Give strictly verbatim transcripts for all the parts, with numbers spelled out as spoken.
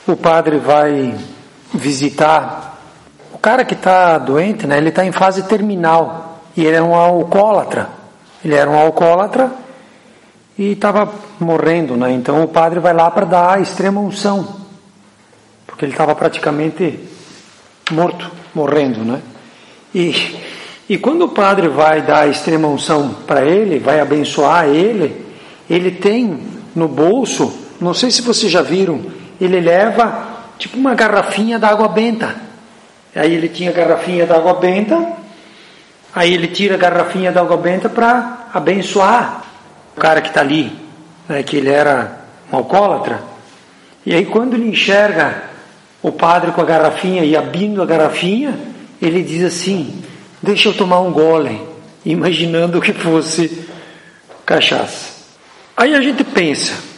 O padre vai visitar o cara que está doente, né? Ele está em fase terminal e ele é um alcoólatra. Ele era um alcoólatra e estava morrendo, né? Então o padre vai lá para dar a extrema unção, porque ele estava praticamente morto, morrendo, né? E, e quando o padre vai dar a extrema unção para ele, vai abençoar ele, ele tem no bolso, não sei se vocês já viram, ele leva tipo uma garrafinha d'água benta. Aí ele tinha a garrafinha d'água benta, aí ele tira a garrafinha d'água benta para abençoar o cara que está ali, né, que ele era um alcoólatra. E aí quando ele enxerga o padre com a garrafinha e abrindo a garrafinha, ele diz assim: deixa eu tomar um gole, imaginando que fosse cachaça. Aí a gente pensa,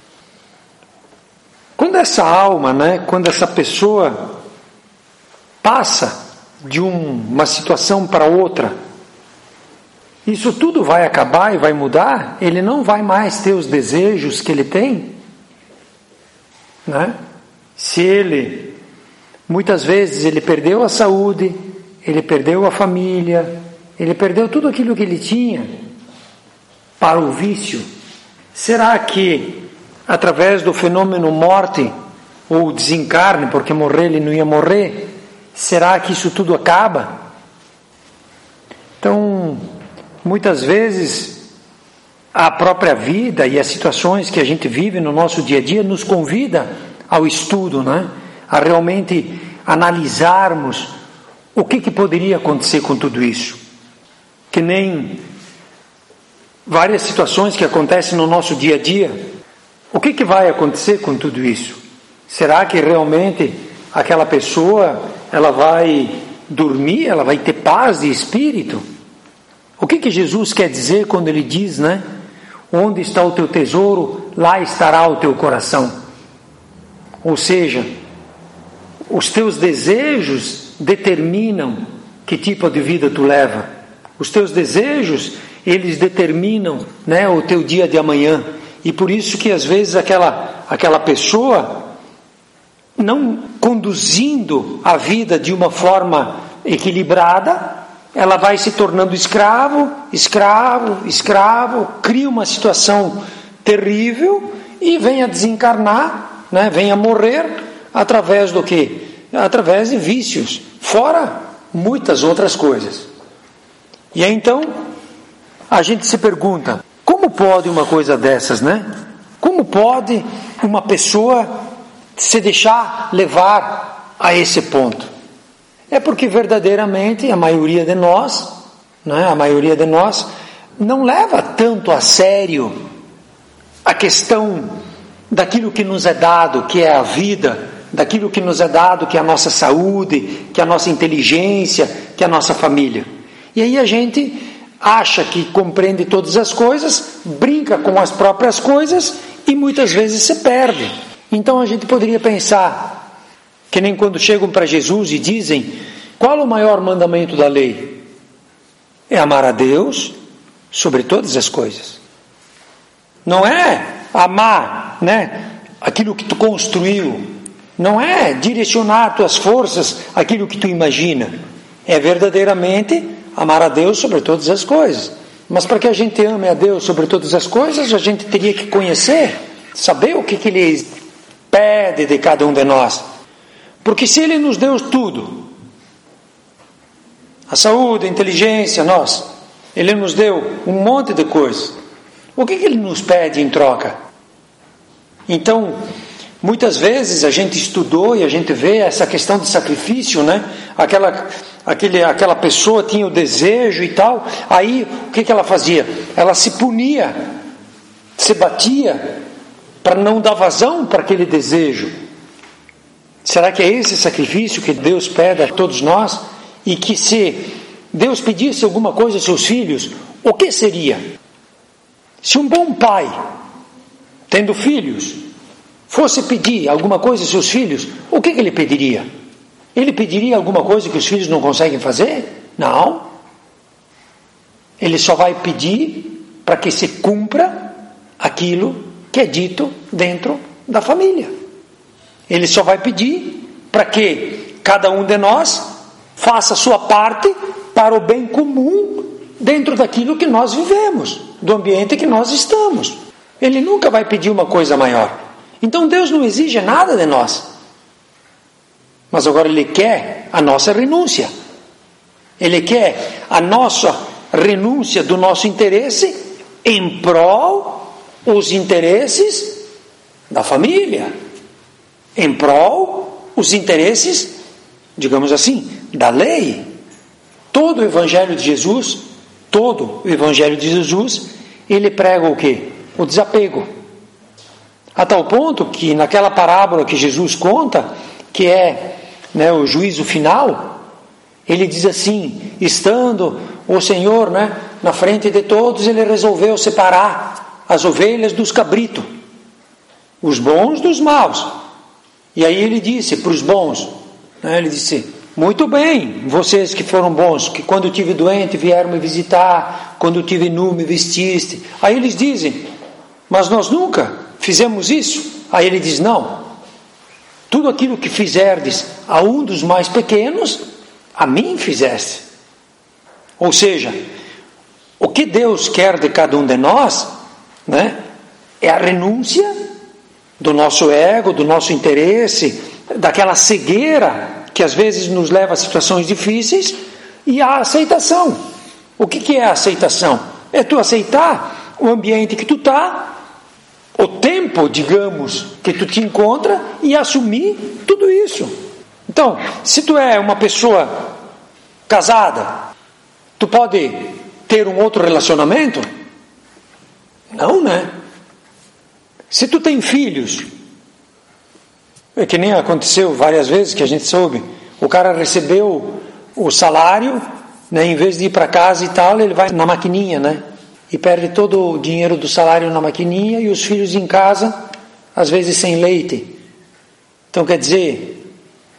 quando essa alma, né, quando essa pessoa passa de um, uma situação para outra, isso tudo vai acabar e vai mudar? Ele não vai mais ter os desejos que ele tem? Né? Se ele, muitas vezes ele perdeu a saúde, ele perdeu a família, ele perdeu tudo aquilo que ele tinha para o vício, será que através do fenômeno morte ou desencarne, porque morrer ele não ia morrer, será que isso tudo acaba? Então, muitas vezes a própria vida e as situações que a gente vive no nosso dia a dia nos convida ao estudo, né? A realmente analisarmos o que, que poderia acontecer com tudo isso. Que nem várias situações que acontecem no nosso dia a dia. O que, que vai acontecer com tudo isso? Será que realmente aquela pessoa ela vai dormir, ela vai ter paz de espírito? O que, que Jesus quer dizer quando ele diz, né? Onde está o teu tesouro, lá estará o teu coração. Ou seja, os teus desejos determinam que tipo de vida tu leva. Os teus desejos, eles determinam, né, o teu dia de amanhã. E por isso que às vezes aquela, aquela pessoa, não conduzindo a vida de uma forma equilibrada, ela vai se tornando escravo, escravo, escravo, cria uma situação terrível e vem a desencarnar, né, vem a morrer através do quê? Através de vícios, fora muitas outras coisas. E aí, então, a gente se pergunta, como pode uma coisa dessas, né? Como pode uma pessoa se deixar levar a esse ponto? É porque verdadeiramente a maioria de nós, né, a maioria de nós não leva tanto a sério a questão daquilo que nos é dado, que é a vida, daquilo que nos é dado, que é a nossa saúde, que é a nossa inteligência, que é a nossa família. E aí a gente acha que compreende todas as coisas, brinca com as próprias coisas e muitas vezes se perde. Então a gente poderia pensar, que nem quando chegam para Jesus e dizem, qual o maior mandamento da lei? É amar a Deus sobre todas as coisas. Não é amar, né, aquilo que tu construiu, não é direcionar tuas forças àquilo que tu imagina, é verdadeiramente amar a Deus sobre todas as coisas. Mas para que a gente ame a Deus sobre todas as coisas, a gente teria que conhecer, saber o que, que Ele pede de cada um de nós. Porque se Ele nos deu tudo, a saúde, a inteligência, nós, Ele nos deu um monte de coisas, o que, que Ele nos pede em troca? Então, muitas vezes a gente estudou e a gente vê essa questão de sacrifício, né? Aquela, aquele, aquela pessoa tinha o desejo e tal, aí o que, que ela fazia? Ela se punia, se batia para não dar vazão para aquele desejo. Será que é esse sacrifício que Deus pede a todos nós? E que se Deus pedisse alguma coisa aos seus filhos, o que seria? Se um bom pai, tendo filhos, fosse pedir alguma coisa aos seus filhos, o que, que ele pediria? Ele pediria alguma coisa que os filhos não conseguem fazer? Não. Ele só vai pedir para que se cumpra aquilo que é dito dentro da família. Ele só vai pedir para que cada um de nós faça a sua parte para o bem comum dentro daquilo que nós vivemos, do ambiente que nós estamos. Ele nunca vai pedir uma coisa maior. Então Deus não exige nada de nós. Mas agora Ele quer a nossa renúncia. Ele quer a nossa renúncia do nosso interesse em prol os interesses da família, em prol os interesses, digamos assim, da lei. Todo o Evangelho de Jesus, todo o Evangelho de Jesus, ele prega o quê? O desapego. A tal ponto que naquela parábola que Jesus conta, que é, né, o juízo final, ele diz assim, estando o Senhor, né, na frente de todos, ele resolveu separar as ovelhas dos cabritos, os bons dos maus. E aí ele disse para os bons, né, ele disse, muito bem, vocês que foram bons, que quando eu tive doente vieram me visitar, quando eu tive nu me vestiste. Aí eles dizem, mas nós nunca fizemos isso. Aí ele diz, não, tudo aquilo que fizerdes a um dos mais pequenos, a mim fizeste. Ou seja, o que Deus quer de cada um de nós, né, é a renúncia do nosso ego, do nosso interesse, daquela cegueira que às vezes nos leva a situações difíceis, e a aceitação. O que, que é a aceitação? É tu aceitar o ambiente que tu está, o tempo, digamos, que tu te encontra, e assumir tudo isso. Então, se tu é uma pessoa casada, tu pode ter um outro relacionamento? Não, né? Se tu tem filhos, é que nem aconteceu várias vezes que a gente soube, o cara recebeu o salário, né, em vez de ir para casa e tal, ele vai na maquininha, né? E perde todo o dinheiro do salário na maquininha, e os filhos em casa, às vezes sem leite. Então quer dizer,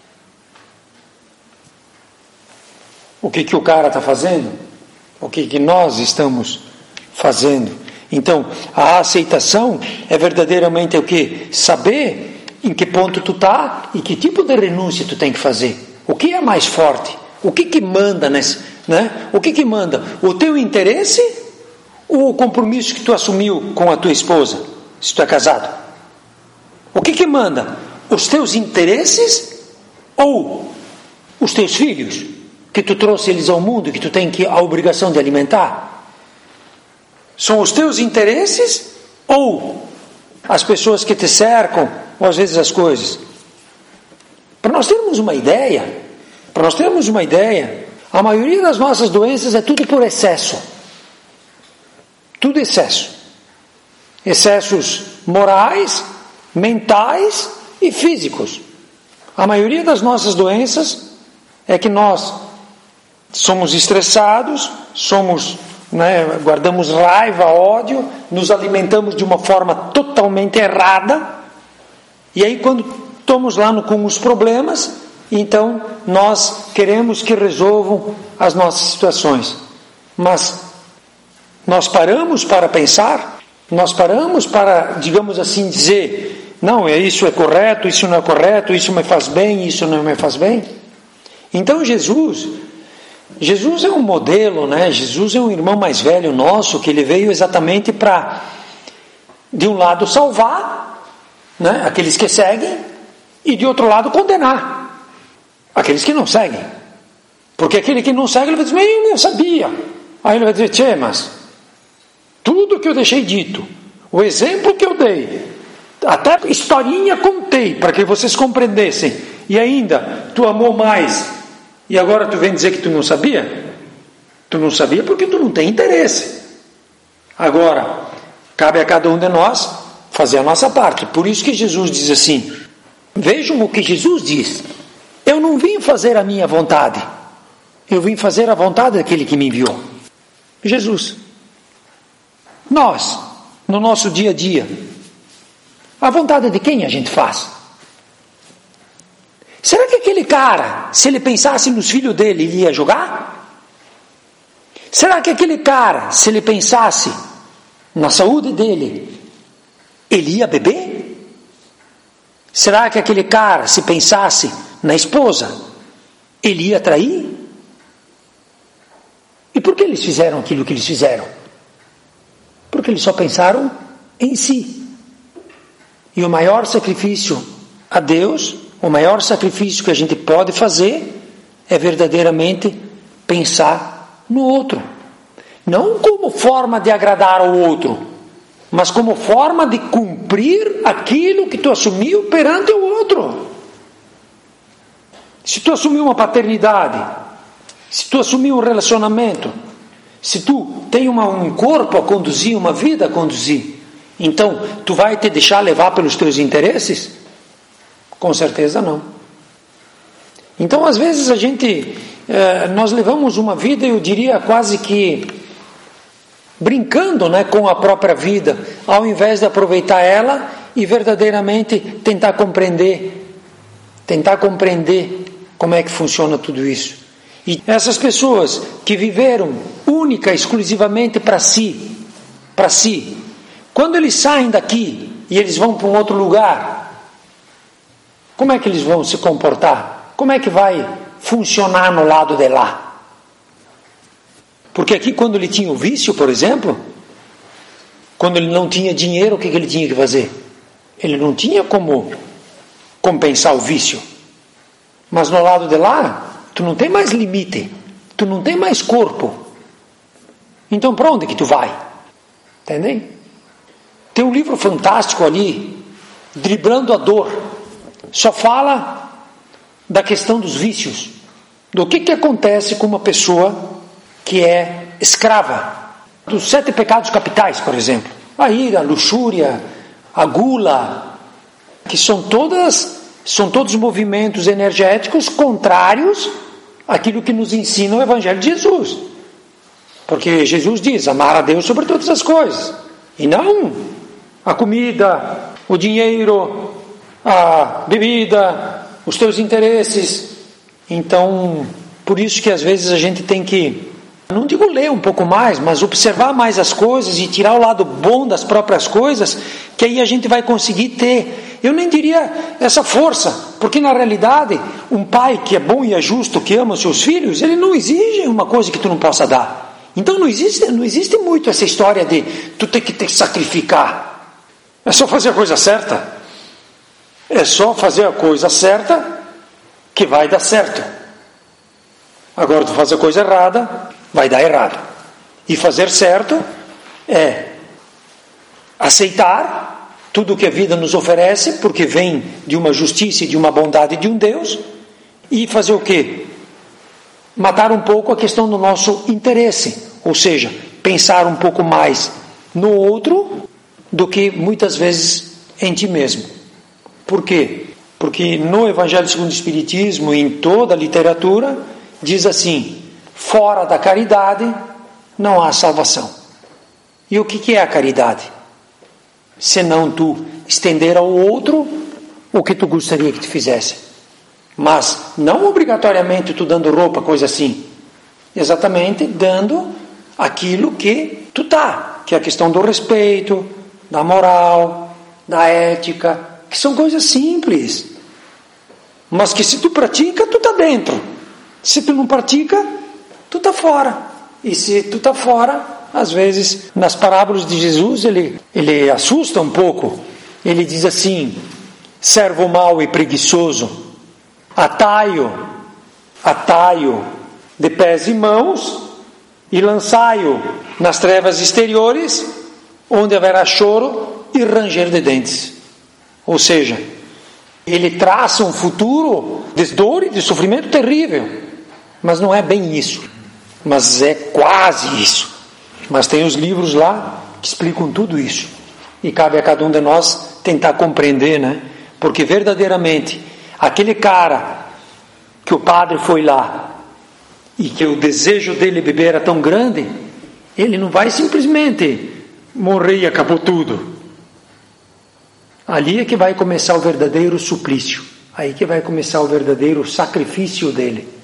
o que, que o cara está fazendo? O que, que nós estamos fazendo? Então, a aceitação é verdadeiramente o que? Saber em que ponto tu está e que tipo de renúncia tu tem que fazer. O que é mais forte? O que que manda nesse, né? O que que manda? O teu interesse ou o compromisso que tu assumiu com a tua esposa, se tu é casado? O que que manda? Os teus interesses ou os teus filhos, que tu trouxe eles ao mundo, que tu tem que, a obrigação de alimentar? São os teus interesses ou as pessoas que te cercam, ou às vezes as coisas? Para nós termos uma ideia, para nós termos uma ideia, a maioria das nossas doenças é tudo por excesso. Tudo excesso. Excessos morais, mentais e físicos. A maioria das nossas doenças é que nós somos estressados, somos, né, guardamos raiva, ódio, nos alimentamos de uma forma totalmente errada, e aí quando estamos lá no, com os problemas, então nós queremos que resolvam as nossas situações. Mas nós paramos para pensar, nós paramos para, digamos assim, dizer, não, isso é correto, isso não é correto, isso me faz bem, isso não me faz bem. Então Jesus, Jesus é um modelo, né? Jesus é um irmão mais velho nosso, que ele veio exatamente para, de um lado, salvar, né, aqueles que seguem, e de outro lado, condenar aqueles que não seguem. Porque aquele que não segue, ele vai dizer, eu não sabia. Aí ele vai dizer, tchê, mas tudo que eu deixei dito, o exemplo que eu dei, até historinha contei para que vocês compreendessem, e ainda tu amou mais, e agora tu vem dizer que tu não sabia? Tu não sabia porque tu não tem interesse. Agora, cabe a cada um de nós fazer a nossa parte. Por isso que Jesus diz assim, vejam o que Jesus diz, eu não vim fazer a minha vontade, eu vim fazer a vontade daquele que me enviou. Jesus. Nós, no nosso dia a dia, a vontade de quem a gente faz? Será que aquele cara, se ele pensasse nos filhos dele, ele ia jogar? Será que aquele cara, se ele pensasse na saúde dele, ele ia beber? Será que aquele cara, se pensasse na esposa, ele ia trair? E por que eles fizeram aquilo que eles fizeram? Porque eles só pensaram em si. E o maior sacrifício a Deus, o maior sacrifício que a gente pode fazer, é verdadeiramente pensar no outro. Não como forma de agradar ao outro, mas como forma de cumprir aquilo que tu assumiu perante o outro. Se tu assumiu uma paternidade, se tu assumiu um relacionamento, se tu tem uma, um corpo a conduzir, uma vida a conduzir, então tu vai te deixar levar pelos teus interesses? Com certeza não. Então às vezes a gente, eh, nós levamos uma vida, eu diria quase que brincando, né, com a própria vida, ao invés de aproveitar ela e verdadeiramente tentar compreender, tentar compreender como é que funciona tudo isso. E essas pessoas que viveram única, exclusivamente para si, para si, quando eles saem daqui e eles vão para um outro lugar, como é que eles vão se comportar? Como é que vai funcionar no lado de lá? Porque aqui, quando ele tinha o vício, por exemplo, quando ele não tinha dinheiro, o que, que ele tinha que fazer? Ele não tinha como compensar o vício. Mas no lado de lá, tu não tem mais limite, tu não tem mais corpo. Então para onde que tu vai? Entendem? Tem um livro fantástico ali, Driblando a Dor. Só fala da questão dos vícios, do que que acontece com uma pessoa que é escrava dos sete pecados capitais, por exemplo, a ira, a luxúria, a gula, que são todas, são todos movimentos energéticos contrários àquilo que nos ensina o Evangelho de Jesus. Porque Jesus diz, amar a Deus sobre todas as coisas, e não a comida, o dinheiro, a bebida, os teus interesses. Então, por isso que às vezes a gente tem que, não digo ler um pouco mais, mas observar mais as coisas e tirar o lado bom das próprias coisas, que aí a gente vai conseguir ter, eu nem diria essa força, porque na realidade, um pai que é bom e é justo, que ama os seus filhos, ele não exige uma coisa que tu não possa dar. Então não existe, não existe muito essa história de tu ter que te sacrificar. É só fazer a coisa certa. É só fazer a coisa certa que vai dar certo. Agora tu faz a coisa errada, vai dar errado. E fazer certo é aceitar tudo que a vida nos oferece, porque vem de uma justiça e de uma bondade de um Deus, e fazer o quê? Matar um pouco a questão do nosso interesse, ou seja, pensar um pouco mais no outro do que muitas vezes em ti mesmo. Por quê? Porque no Evangelho segundo o Espiritismo e em toda a literatura diz assim, fora da caridade não há salvação. E o que que é a caridade? Senão tu estender ao outro o que tu gostaria que te fizesse. Mas não obrigatoriamente tu dando roupa, coisa assim. Exatamente dando aquilo que tu tá, que é a questão do respeito, da moral, da ética, que são coisas simples. Mas que se tu pratica, tu tá dentro. Se tu não pratica, tu tá fora. E se tu tá fora, às vezes, nas parábolas de Jesus, ele, ele assusta um pouco. Ele diz assim, servo mau e preguiçoso, atai-o, atai-o de pés e mãos e lançai-o nas trevas exteriores, onde haverá choro e ranger de dentes. Ou seja, ele traça um futuro de dor e de sofrimento terrível, mas não é bem isso, mas é quase isso. Mas tem os livros lá que explicam tudo isso, e cabe a cada um de nós tentar compreender, né? Porque verdadeiramente aquele cara que o padre foi lá e que o desejo dele beber era tão grande, ele não vai simplesmente morrer e acabou tudo. Ali é que vai começar o verdadeiro suplício, aí que vai começar o verdadeiro sacrifício dele.